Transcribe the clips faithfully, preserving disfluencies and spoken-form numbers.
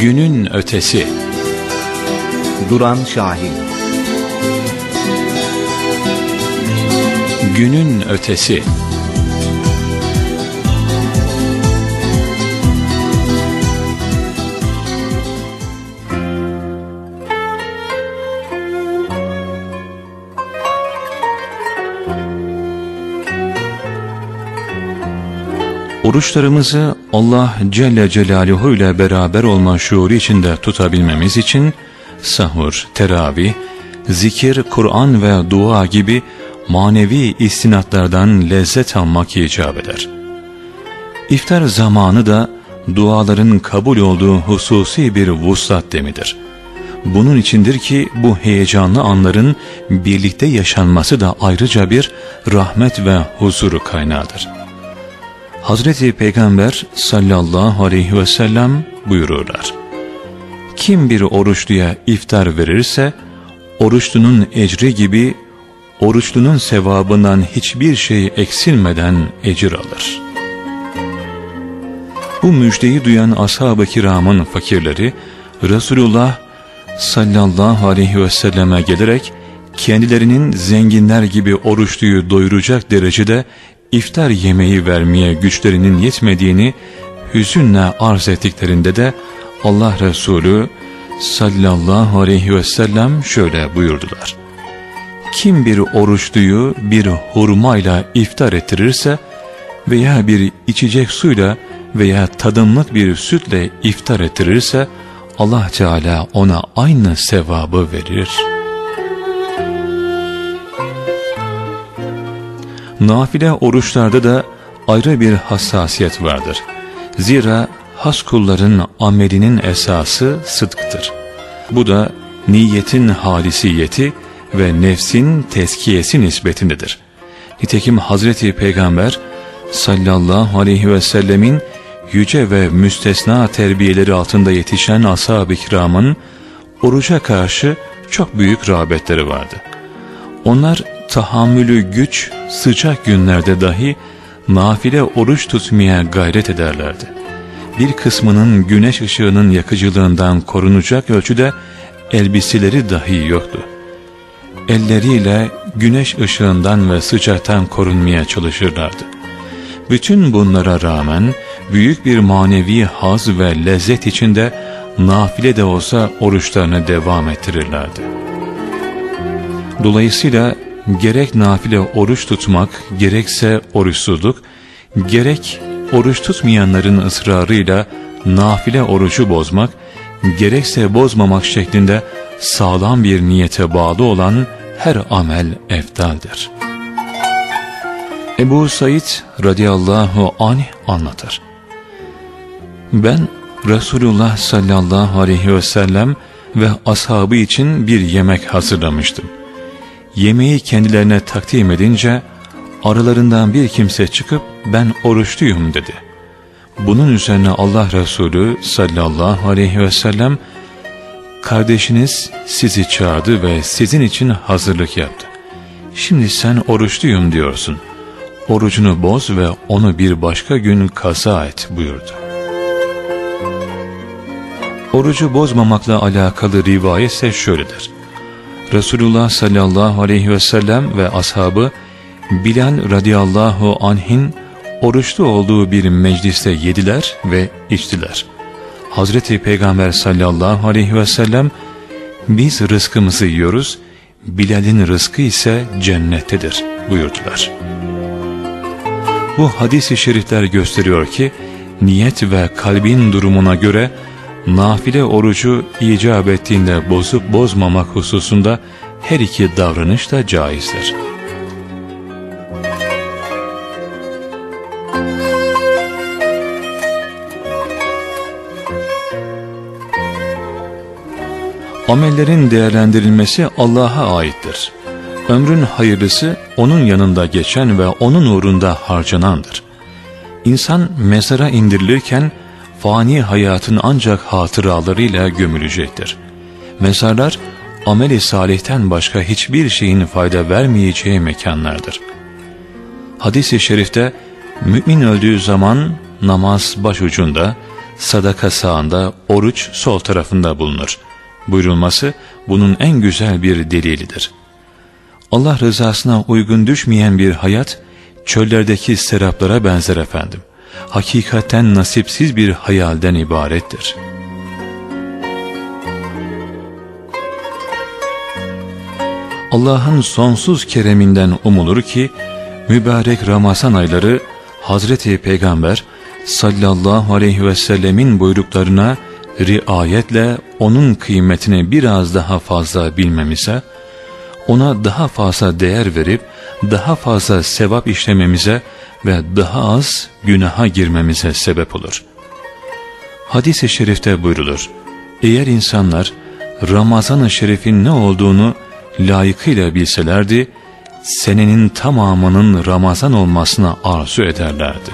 Günün ötesi. Duran Şahin. Günün ötesi. Oruçlarımızı Allah Celle Celaluhu ile beraber olma şuuru içinde tutabilmemiz için sahur, teravih, zikir, Kur'an ve dua gibi manevi istinatlardan lezzet almak icap eder. İftar zamanı da duaların kabul olduğu hususi bir vuslat demidir. Bunun içindir ki bu heyecanlı anların birlikte yaşanması da ayrıca bir rahmet ve huzuru kaynağıdır. Hazreti Peygamber sallallahu aleyhi ve sellem buyururlar: kim bir oruçluya iftar verirse, oruçlunun ecri gibi oruçlunun sevabından hiçbir şey eksilmeden ecir alır. Bu müjdeyi duyan ashab-ı kiramın fakirleri Resulullah sallallahu aleyhi ve selleme gelerek kendilerinin zenginler gibi oruçluyu doyuracak derecede iftar yemeği vermeye güçlerinin yetmediğini hüzünle arz ettiklerinde de Allah Resulü sallallahu aleyhi ve sellem şöyle buyurdular: kim bir oruçluyu bir hurmayla iftar ettirirse veya bir içecek suyla veya tadımlık bir sütle iftar ettirirse Allah Teala ona aynı sevabı verir. Nafile oruçlarda da ayrı bir hassasiyet vardır. Zira has kulların amelinin esası sıdktır. Bu da niyetin halisiyeti ve nefsin tezkiyesi nispetindedir. Nitekim Hazreti Peygamber sallallahu aleyhi ve sellemin yüce ve müstesna terbiyeleri altında yetişen ashab-ı kiramın oruca karşı çok büyük rağbetleri vardı. Onlar tahammülü güç, sıcak günlerde dahi nafile oruç tutmaya gayret ederlerdi. Bir kısmının güneş ışığının yakıcılığından korunacak ölçüde elbiseleri dahi yoktu. Elleriyle güneş ışığından ve sıcaktan korunmaya çalışırlardı. Bütün bunlara rağmen büyük bir manevi haz ve lezzet içinde nafile de olsa oruçlarını devam ettirirlerdi. Dolayısıyla gerek nafile oruç tutmak, gerekse oruçsuzluk, gerek oruç tutmayanların ısrarıyla nafile orucu bozmak, gerekse bozmamak şeklinde sağlam bir niyete bağlı olan her amel eftaldir. Ebu Said radıyallahu anh anlatır: ben Resulullah sallallahu aleyhi ve sellem ve ashabı için bir yemek hazırlamıştım. Yemeği kendilerine takdim edince aralarından bir kimse çıkıp ben oruçluyum dedi. Bunun üzerine Allah Resulü sallallahu aleyhi ve sellem kardeşiniz sizi çağırdı ve sizin için hazırlık yaptı. Şimdi sen oruçluyum diyorsun. Orucunu boz ve onu bir başka gün kaza et buyurdu. Orucu bozmamakla alakalı rivayet ise şöyledir: Resulullah sallallahu aleyhi ve sellem ve ashabı Bilal radıyallahu anh'in oruçlu olduğu bir mecliste yediler ve içtiler. Hazreti Peygamber sallallahu aleyhi ve sellem biz rızkımızı yiyoruz, Bilal'in rızkı ise cennettedir buyurdular. Bu hadis-i şerifler gösteriyor ki niyet ve kalbin durumuna göre nafile orucu icap ettiğinde bozup bozmamak hususunda her iki davranış da caizdir. Amellerin değerlendirilmesi Allah'a aittir. Ömrün hayırlısı onun yanında geçen ve onun uğrunda harcanandır. İnsan mezara indirilirken fani hayatın ancak hatıralarıyla gömülecektir. Mezarlar amel-i salihten başka hiçbir şeyin fayda vermeyeceği mekanlardır. Hadis-i şerifte mümin öldüğü zaman namaz başucunda, sadaka sağında, oruç sol tarafında bulunur buyurulması bunun en güzel bir delilidir. Allah rızasına uygun düşmeyen bir hayat, çöllerdeki seraplara benzer efendim. Hakikaten nasipsiz bir hayalden ibarettir. Allah'ın sonsuz kereminden umulur ki, mübarek Ramazan ayları Hazreti Peygamber sallallahu aleyhi ve sellemin buyruklarına riayetle onun kıymetini biraz daha fazla bilmemize, ona daha fazla değer verip daha fazla sevap işlememize ve daha az günaha girmemize sebep olur. Hadis-i şerifte buyrulur: eğer insanlar Ramazan-ı Şerif'in ne olduğunu layıkıyla bilselerdi, senenin tamamının Ramazan olmasına arzu ederlerdi.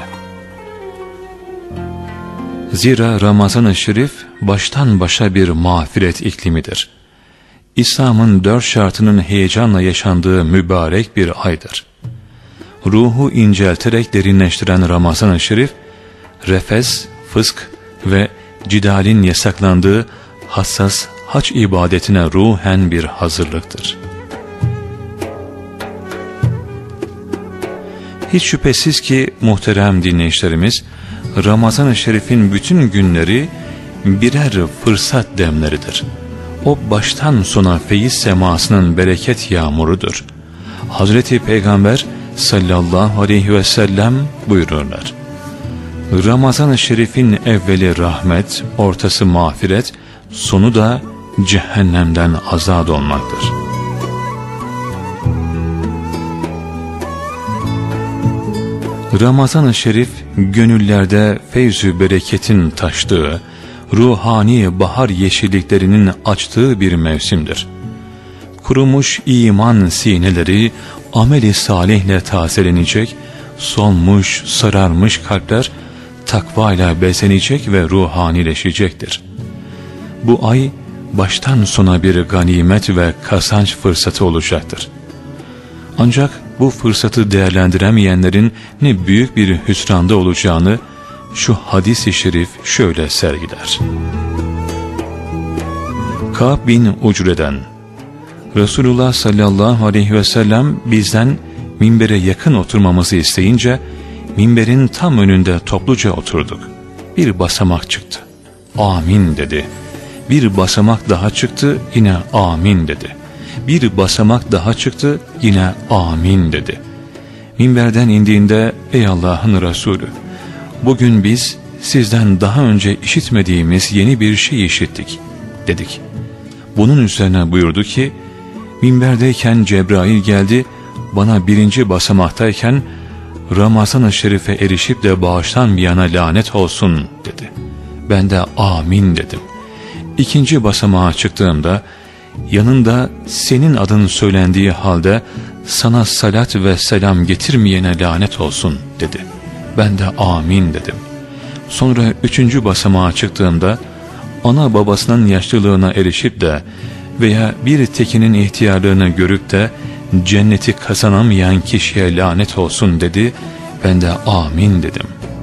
Zira Ramazan-ı Şerif baştan başa bir mağfiret iklimidir. İslam'ın dört şartının heyecanla yaşandığı mübarek bir aydır. Ruhu incelterek derinleştiren Ramazan-ı Şerif, refez, fısk ve cidalin yasaklandığı hassas hac ibadetine ruhen bir hazırlıktır. Hiç şüphesiz ki muhterem dinleyicilerimiz, Ramazan-ı Şerif'in bütün günleri birer fırsat demleridir. O baştan sona feyiz semasının bereket yağmurudur. Hazreti Peygamber sallallahu aleyhi ve sellem buyururlar: Ramazan-ı Şerif'in evveli rahmet, ortası mağfiret, sonu da cehennemden azad olmaktır. Ramazan-ı Şerif, gönüllerde feyzü bereketin taştığı, ruhani bahar yeşilliklerinin açtığı bir mevsimdir. Kurumuş iman sineleri ameli salihle tazelenecek, solmuş, sararmış kalpler takvayla bezenecek ve ruhanileşecektir. Bu ay baştan sona bir ganimet ve kazanç fırsatı olacaktır. Ancak bu fırsatı değerlendiremeyenlerin ne büyük bir hüsranda olacağını şu hadis-i şerif şöyle sergiler. Kâb bin Ucre'den: Resulullah sallallahu aleyhi ve sellem bizden minbere yakın oturmamızı isteyince minberin tam önünde topluca oturduk. Bir basamak çıktı. Amin dedi. Bir basamak daha çıktı, yine amin dedi. Bir basamak daha çıktı, yine amin dedi. Minberden indiğinde, ey Allah'ın Resulü, bugün biz sizden daha önce işitmediğimiz yeni bir şey işittik dedik. Bunun üzerine buyurdu ki, minberdeyken Cebrail geldi, bana birinci basamaktayken Ramazan-ı Şerif'e erişip de bağıştan bir yana lanet olsun dedi. Ben de amin dedim. İkinci basamağa çıktığımda, yanında senin adın söylendiği halde sana salat ve selam getirmeyene lanet olsun dedi. Ben de amin dedim. Sonra üçüncü basamağa çıktığımda, ana babasının yaşlılığına erişip de veya bir tekinin ihtiyarlığını görüp de cenneti kazanamayan kişiye lanet olsun dedi. Ben de amin dedim.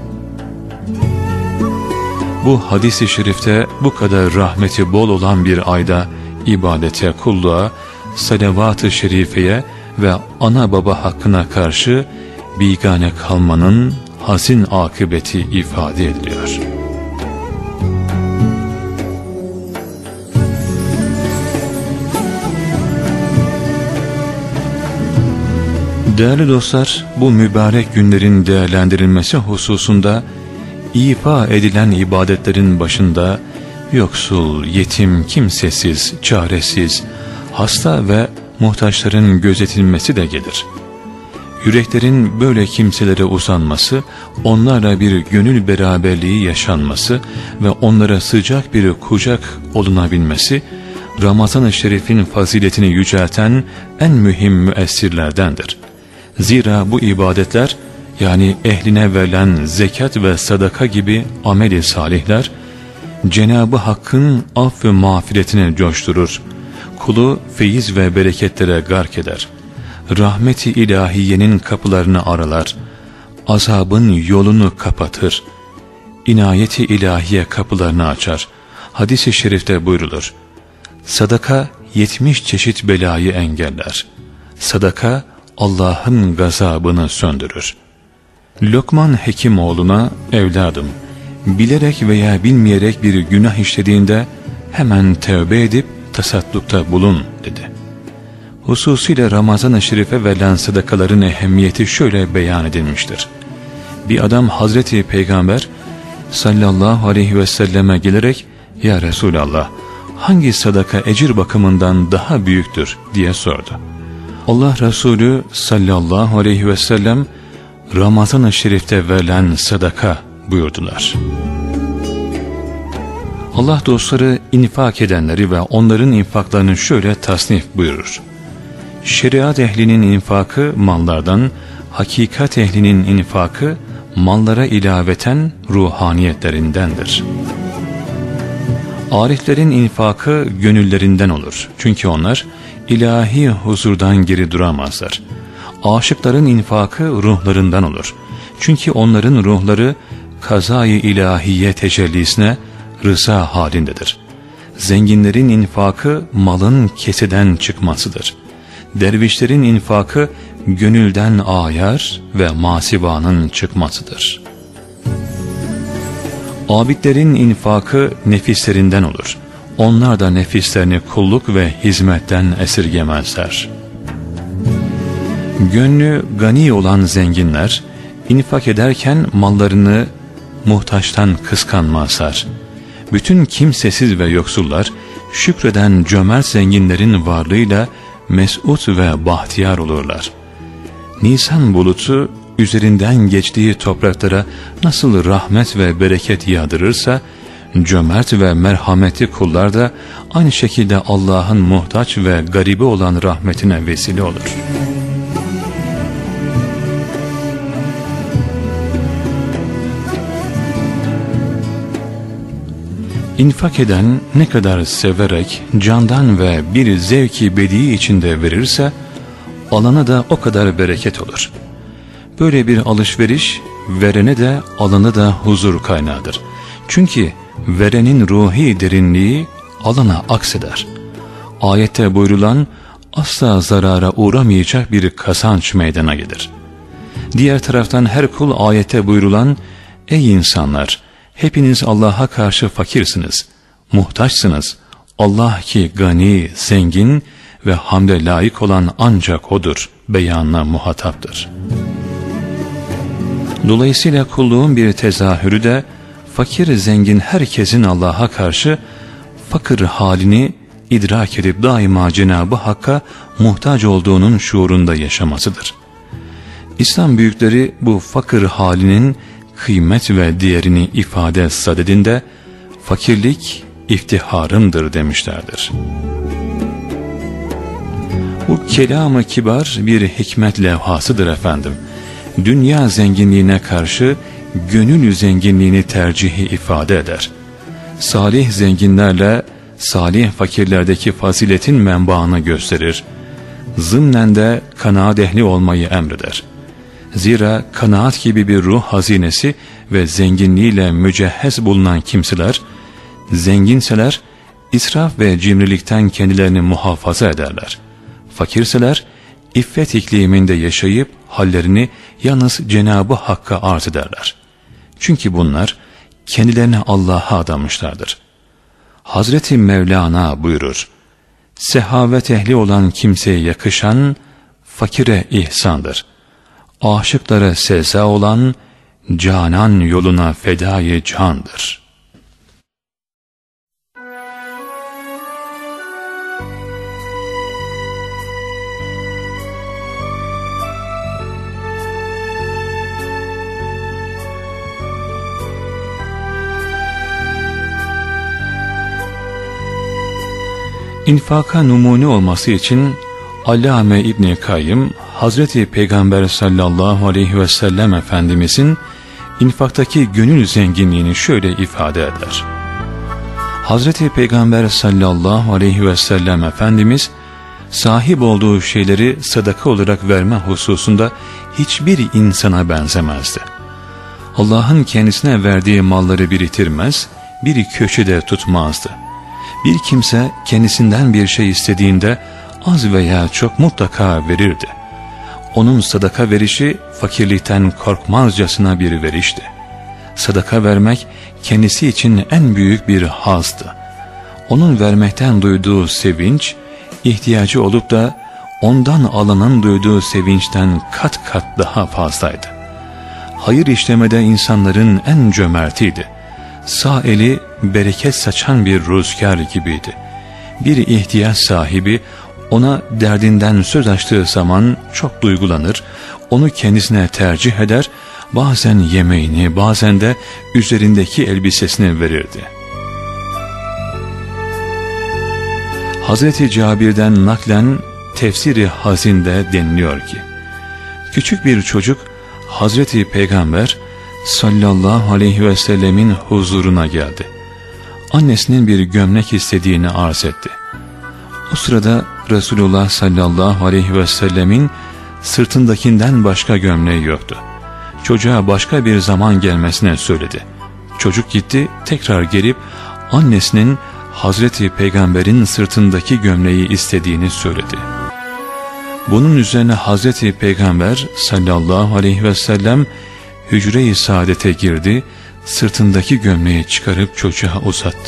Bu hadis-i şerifte bu kadar rahmeti bol olan bir ayda ibadete, kulluğa, salavat-ı şerifeye ve ana baba hakkına karşı bigane kalmanın hazin akıbeti ifade ediliyor. Değerli dostlar, bu mübarek günlerin değerlendirilmesi hususunda ifa edilen ibadetlerin başında yoksul, yetim, kimsesiz, çaresiz, hasta ve muhtaçların gözetilmesi de gelir. Yüreklerin böyle kimselere uzanması, onlarla bir gönül beraberliği yaşanması ve onlara sıcak bir kucak olunabilmesi, Ramazan-ı Şerif'in faziletini yücelten en mühim müessirlerdendir. Zira bu ibadetler, yani ehline verilen zekat ve sadaka gibi amel-i salihler, Cenab-ı Hakk'ın af ve mağfiretini coşturur, kulu feyiz ve bereketlere gark eder, rahmet-i ilahiyenin kapılarını aralar, azabın yolunu kapatır, inayeti ilahiye kapılarını açar. Hadis-i şerifte buyrulur: sadaka yetmiş çeşit belayı engeller. Sadaka Allah'ın gazabını söndürür. Lokman Hekimoğlu'na, evladım, bilerek veya bilmeyerek bir günah işlediğinde hemen tövbe edip tasaddukta bulun dedi. Hususiyle Ramazan-ı Şerif'e verilen sadakaların ehemmiyeti şöyle beyan edilmiştir. Bir adam Hazreti Peygamber sallallahu aleyhi ve selleme gelerek, ya Resulallah, hangi sadaka ecir bakımından daha büyüktür diye sordu. Allah Resulü sallallahu aleyhi ve sellem, Ramazan-ı Şerif'te verilen sadaka buyurdular. Allah dostları infak edenleri ve onların infaklarını şöyle tasnif buyurur: şeriat ehlinin infakı mallardan, hakikat ehlinin infakı mallara ilaveten ruhaniyetlerindendir. Ariflerin infakı gönüllerinden olur. Çünkü onlar ilahi huzurdan geri duramazlar. Aşıkların infakı ruhlarından olur. Çünkü onların ruhları kazayı ilahiye tecellisine rıza halindedir. Zenginlerin infakı malın keseden çıkmasıdır. Dervişlerin infakı gönülden ayar ve masivanın çıkmasıdır. Abidlerin infakı nefislerinden olur. Onlar da nefislerini kulluk ve hizmetten esirgemezler. Gönlü gani olan zenginler infak ederken mallarını muhtaçtan kıskanmazlar. Bütün kimsesiz ve yoksullar şükreden cömert zenginlerin varlığıyla mesut ve bahtiyar olurlar. Nisan bulutu üzerinden geçtiği topraklara nasıl rahmet ve bereket yağdırırsa, cömert ve merhametli kullar da aynı şekilde Allah'ın muhtaç ve garibi olan rahmetine vesile olur. İnfak eden ne kadar severek, candan ve bir zevki bedi içinde verirse, alana da o kadar bereket olur. Böyle bir alışveriş, verene de alana da huzur kaynağıdır. Çünkü verenin ruhi derinliği alana akseder. Ayette buyurulan asla zarara uğramayacak bir kazanç meydana gelir. Diğer taraftan her kul ayette buyurulan, ey insanlar, hepiniz Allah'a karşı fakirsiniz, muhtaçsınız. Allah ki gani, zengin ve hamde layık olan ancak O'dur beyanına muhataptır. Dolayısıyla kulluğun bir tezahürü de fakir zengin herkesin Allah'a karşı fakir halini idrak edip daima Cenab-ı Hakk'a muhtaç olduğunun şuurunda yaşamasıdır. İslam büyükleri bu fakir halinin kıymet ve değerini ifade sadedinde fakirlik iftiharımdır demişlerdir. Bu kelam-ı kibar bir hikmet levhasıdır efendim. Dünya zenginliğine karşı gönül zenginliğini tercihi ifade eder. Salih zenginlerle salih fakirlerdeki faziletin menbaını gösterir. Zımnen de kanaat ehli olmayı emreder. Zira kanaat gibi bir ruh hazinesi ve zenginliğiyle mücehhez bulunan kimseler, zenginseler israf ve cimrilikten kendilerini muhafaza ederler. Fakirseler iffet ikliminde yaşayıp hallerini yalnız Cenab-ı Hakk'a arz ederler. Çünkü bunlar kendilerini Allah'a adamışlardır. Hazreti Mevlana buyurur: sehavet ehli olan kimseye yakışan fakire ihsandır. Aşıklara seza olan canan yoluna fedai candır. İnfaka numune olması için Allame İbn Kayyım, Hazreti Peygamber sallallahu aleyhi ve sellem Efendimizin infaktaki gönül zenginliğini şöyle ifade eder. Hazreti Peygamber sallallahu aleyhi ve sellem Efendimiz, sahip olduğu şeyleri sadaka olarak verme hususunda hiçbir insana benzemezdi. Allah'ın kendisine verdiği malları biriktirmez, bir köşede tutmazdı. Bir kimse kendisinden bir şey istediğinde az veya çok mutlaka verirdi. Onun sadaka verişi fakirlikten korkmazcasına bir verişti. Sadaka vermek kendisi için en büyük bir hazdı. Onun vermekten duyduğu sevinç, ihtiyacı olup da ondan alanın duyduğu sevinçten kat kat daha fazlaydı. Hayır işlemede insanların en cömertiydi. Sağ eli bereket saçan bir rüzgar gibiydi. Bir ihtiyaç sahibi ona derdinden söz açtığı zaman çok duygulanır, onu kendisine tercih eder, bazen yemeğini, bazen de üzerindeki elbisesini verirdi. Hazreti Cabir'den naklen Tefsiri Hazin'de deniliyor ki, küçük bir çocuk Hazreti Peygamber sallallahu aleyhi ve sellemin huzuruna geldi. Annesinin bir gömlek istediğini arz etti. O sırada Resulullah sallallahu aleyhi ve sellemin sırtındakinden başka gömleği yoktu. Çocuğa başka bir zaman gelmesine söyledi. Çocuk gitti, tekrar gelip annesinin Hazreti Peygamber'in sırtındaki gömleği istediğini söyledi. Bunun üzerine Hazreti Peygamber sallallahu aleyhi ve sellem hücre-i saadete girdi, sırtındaki gömleği çıkarıp çocuğa uzattı.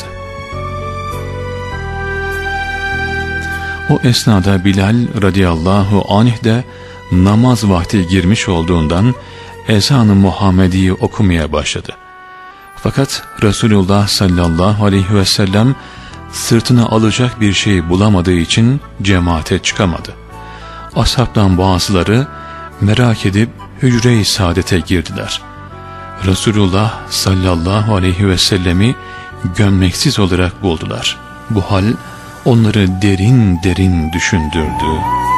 O esnada Bilal radıyallahu anh de namaz vakti girmiş olduğundan ezan-ı Muhammedi'yi okumaya başladı. Fakat Resulullah sallallahu aleyhi ve sellem sırtına alacak bir şey bulamadığı için cemaate çıkamadı. Ashabtan bazıları merak edip hücre-i saadete girdiler. Resulullah sallallahu aleyhi ve sellemi gömleksiz olarak buldular. Bu hal onları derin derin düşündürdü.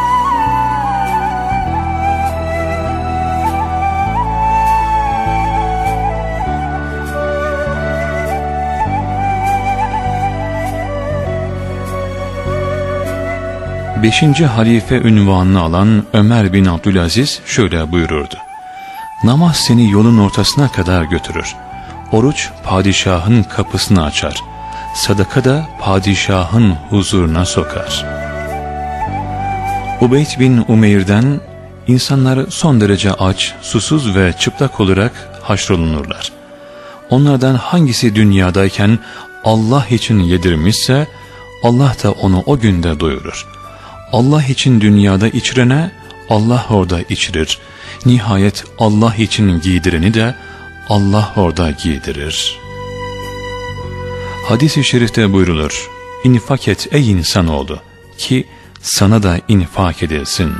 Beşinci halife ünvanını alan Ömer bin Abdülaziz şöyle buyururdu: namaz seni yolun ortasına kadar götürür. Oruç padişahın kapısını açar. Sadaka da padişahın huzuruna sokar. Ubeyd bin Umeyr'den insanlar son derece aç, susuz ve çıplak olarak haşrolunurlar. Onlardan hangisi dünyadayken Allah için yedirmişse Allah da onu o günde doyurur. Allah için dünyada içirene Allah orada içirir. Nihayet Allah için giydireni de Allah orada giydirir. Hadis-i şerifte buyrulur: İnfak et ey insanoğlu ki sana da infak edilsin.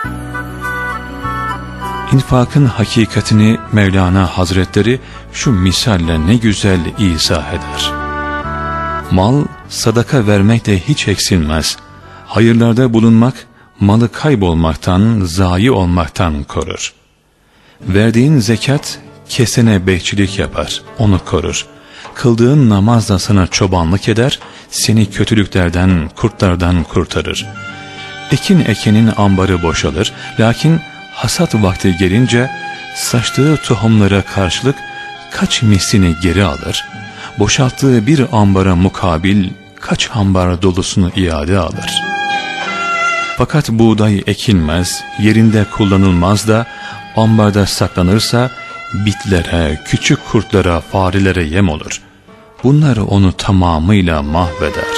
İnfakın hakikatini Mevlana Hazretleri şu misalle ne güzel izah eder. Mal sadaka vermekle hiç eksilmez. Hayırlarda bulunmak malı kaybolmaktan, zayi olmaktan korur. Verdiğin zekat kesene bekçilik yapar, onu korur. Kıldığın namaz da sana çobanlık eder, seni kötülüklerden, kurtlardan kurtarır. Ekin ekenin ambarı boşalır, lakin hasat vakti gelince saçtığı tohumlara karşılık kaç mislini geri alır, boşalttığı bir ambara mukabil kaç ambar dolusunu iade alır. Fakat buğday ekilmez, yerinde kullanılmaz da ambarda saklanırsa bitlere, küçük kurtlara, farelere yem olur. Bunlar onu tamamıyla mahveder.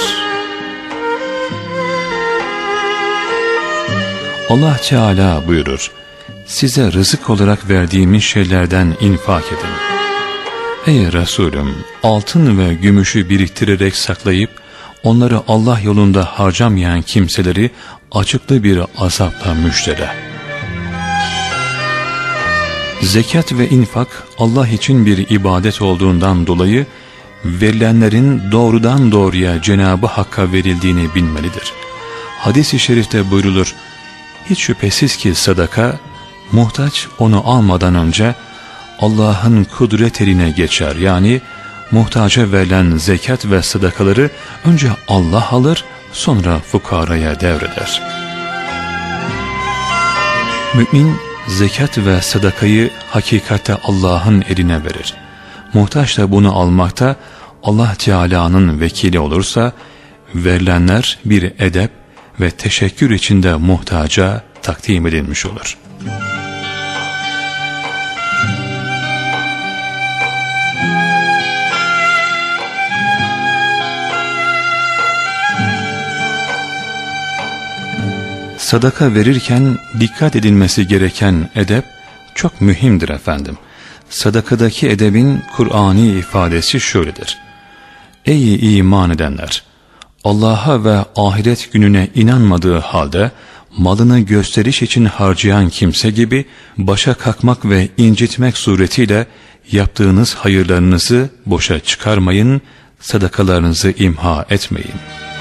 Allah Teala buyurur: size rızık olarak verdiğimiz şeylerden infak edin. Ey Resulüm, altın ve gümüşü biriktirerek saklayıp onları Allah yolunda harcamayan kimseleri açıklı bir azapla müjdele. Zekat ve infak Allah için bir ibadet olduğundan dolayı verilenlerin doğrudan doğruya Cenab-ı Hakk'a verildiğini bilmelidir. Hadis-i şerifte buyrulur: hiç şüphesiz ki sadaka, muhtaç onu almadan önce Allah'ın kudret eline geçer. Yani muhtaca verilen zekat ve sadakaları önce Allah alır, sonra fukaraya devreder. Mümin zekat ve sadakayı hakikatte Allah'ın eline verir. Muhtaç da bunu almakta Allah Teala'nın vekili olursa, verilenler bir edep ve teşekkür içinde muhtaca takdim edilmiş olur. Sadaka verirken dikkat edilmesi gereken edep çok mühimdir efendim. Sadakadaki edebin Kur'ani ifadesi şöyledir: Ey iman edenler! Allah'a ve ahiret gününe inanmadığı halde malını gösteriş için harcayan kimse gibi başa kakmak ve incitmek suretiyle yaptığınız hayırlarınızı boşa çıkarmayın, sadakalarınızı imha etmeyin.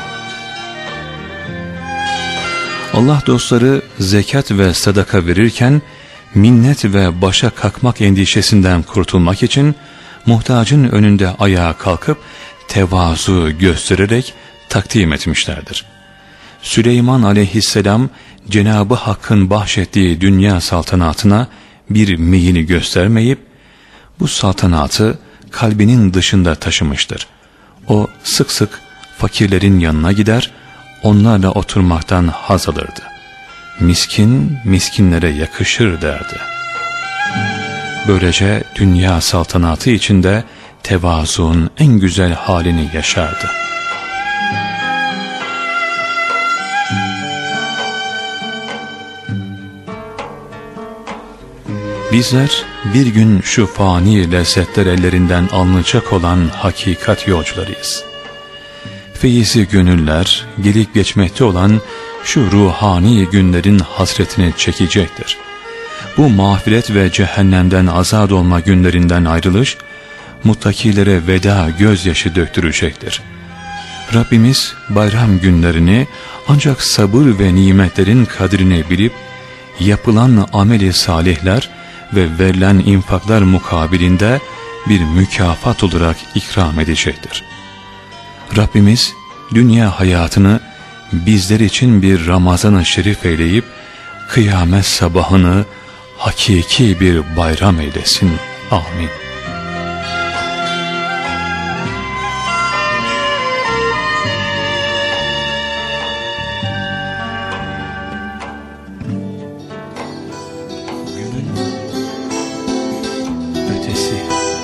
Allah dostları zekat ve sadaka verirken minnet ve başa kalkmak endişesinden kurtulmak için muhtacın önünde ayağa kalkıp tevazu göstererek takdim etmişlerdir. Süleyman aleyhisselam Cenab-ı Hakk'ın bahşettiği dünya saltanatına bir meyini göstermeyip bu saltanatı kalbinin dışında taşımıştır. O sık sık fakirlerin yanına gider, onlarla oturmaktan haz alırdı. Miskin, miskinlere yakışır derdi. Böylece dünya saltanatı içinde tevazuun en güzel halini yaşardı. Bizler bir gün şu fani lezzetler ellerinden alınacak olan hakikat yolcularıyız. Feyzi gönüller gelip geçmekte olan şu ruhani günlerin hasretini çekecektir. Bu mağfiret ve cehennemden azad olma günlerinden ayrılış, muttakilere veda gözyaşı döktürecektir. Rabbimiz bayram günlerini ancak sabır ve nimetlerin kadrini bilip, yapılan ameli salihler ve verilen infaklar mukabilinde bir mükafat olarak ikram edecektir. Rabbimiz dünya hayatını bizler için bir Ramazan-ı Şerif eyleyip kıyamet sabahını hakiki bir bayram eylesin. Amin. Günün ötesi.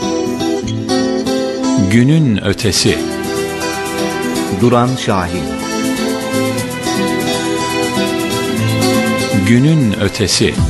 Günün ötesi. Duran Şahin. Günün ötesi.